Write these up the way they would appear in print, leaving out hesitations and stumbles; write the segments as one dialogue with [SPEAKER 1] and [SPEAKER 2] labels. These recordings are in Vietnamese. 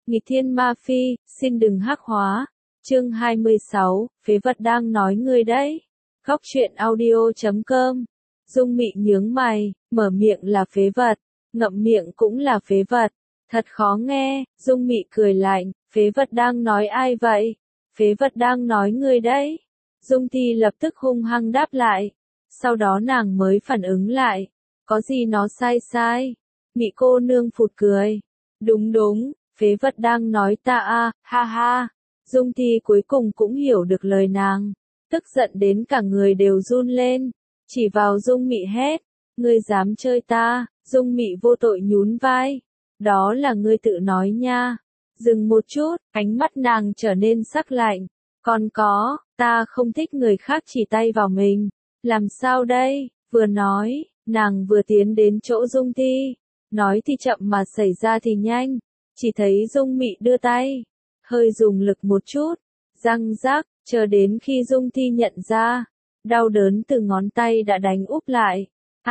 [SPEAKER 1] Nghịch thiên ma phi, xin đừng hắc hóa. Chương 26, phế vật đang nói ngươi đấy. Góc truyện audio.com. Dung Mị nhướng mày, mở miệng là phế vật, ngậm miệng cũng là phế vật. Thật khó nghe. Dung Mị cười lạnh, phế vật đang nói ai vậy? Phế vật đang nói ngươi đấy. Dung Thi lập tức hung hăng đáp lại. Sau đó nàng mới phản ứng lại. Có gì nó sai? Mị cô nương phụt cười. Đúng, phế vật đang nói ta à, ha ha. Dung Thi cuối cùng cũng hiểu được lời nàng. Tức giận đến cả người đều run lên. Chỉ vào Dung Mị hét. Ngươi dám chơi ta? Dung Mị vô tội nhún vai. Đó là ngươi tự nói nha. Dừng một chút, ánh mắt nàng trở nên sắc lạnh. Còn có, ta không thích người khác chỉ tay vào mình. Làm sao đây? Vừa nói, nàng vừa tiến đến chỗ Dung Thi. Nói thì chậm mà xảy ra thì nhanh. Chỉ thấy Dung Mị đưa tay, hơi dùng lực một chút, răng rắc, chờ đến khi Dung Thi nhận ra, đau đớn từ ngón tay đã đánh úp lại.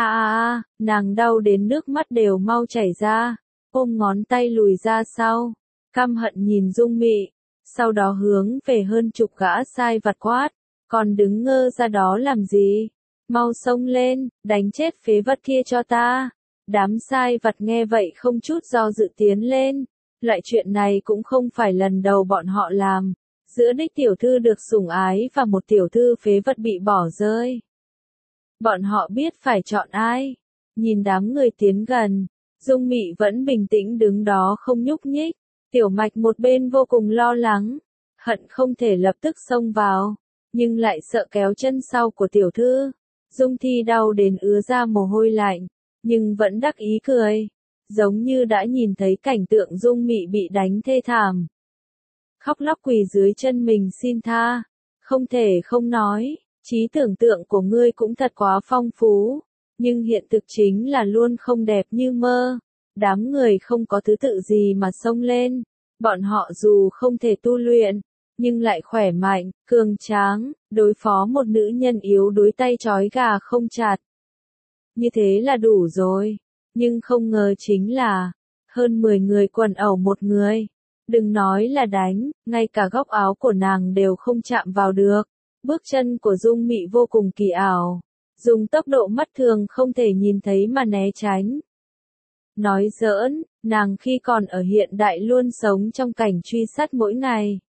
[SPEAKER 1] Nàng đau đến nước mắt đều mau chảy ra, ôm ngón tay lùi ra sau, căm hận nhìn Dung Mị, sau đó hướng về hơn chục gã sai vặt quát, còn đứng ngơ ra đó làm gì? Mau xông lên, đánh chết phế vật kia cho ta. Đám sai vặt nghe vậy không chút do dự tiến lên. Loại chuyện này cũng không phải lần đầu bọn họ làm. Giữa đích tiểu thư được sủng ái và một tiểu thư phế vật bị bỏ rơi. Bọn họ biết phải chọn ai. Nhìn đám người tiến gần, Dung Mị vẫn bình tĩnh đứng đó không nhúc nhích. Tiểu Mạch một bên vô cùng lo lắng, hận không thể lập tức xông vào, nhưng lại sợ kéo chân sau của tiểu thư. Dung Thi đau đến ứa ra mồ hôi lạnh, nhưng vẫn đắc ý cười, giống như đã nhìn thấy cảnh tượng Dung Mị bị đánh thê thảm. Khóc lóc quỳ dưới chân mình xin tha, không thể không nói, trí tưởng tượng của ngươi cũng thật quá phong phú, nhưng hiện thực chính là luôn không đẹp như mơ. Đám người không có thứ tự gì mà xông lên, bọn họ dù không thể tu luyện, nhưng lại khỏe mạnh, cường tráng, đối phó một nữ nhân yếu đuối tay trói gà không chặt. Như thế là đủ rồi, nhưng không ngờ chính là, hơn 10 người quần ẩu một người. Đừng nói là đánh, ngay cả góc áo của nàng đều không chạm vào được. Bước chân của Dung Mị vô cùng kỳ ảo, dùng tốc độ mắt thường không thể nhìn thấy mà né tránh. Nói giỡn, nàng khi còn ở hiện đại luôn sống trong cảnh truy sát mỗi ngày.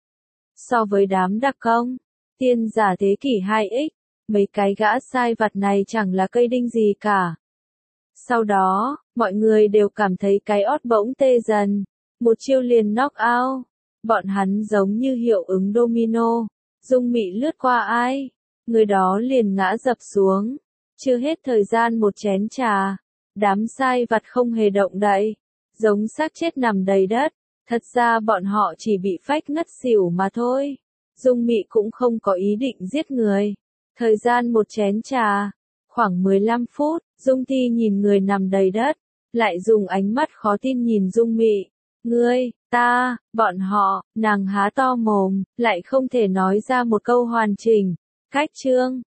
[SPEAKER 1] So với đám đặc công, tiên giả thế kỷ 2X, mấy cái gã sai vặt này chẳng là cây đinh gì cả. Sau đó, mọi người đều cảm thấy cái ót bỗng tê dần, một chiêu liền knock out. Bọn hắn giống như hiệu ứng domino, Dung Mị lướt qua ai, người đó liền ngã dập xuống. Chưa hết thời gian một chén trà, đám sai vặt không hề động đậy, giống xác chết nằm đầy đất. Thật ra bọn họ chỉ bị phách ngất xỉu mà thôi. Dung Mị cũng không có ý định giết người. Thời gian một chén trà, khoảng 15 phút, Dung Thi nhìn người nằm đầy đất, lại dùng ánh mắt khó tin nhìn Dung Mị. Ngươi, ta, bọn họ, nàng há to mồm, lại không thể nói ra một câu hoàn chỉnh. Cách chương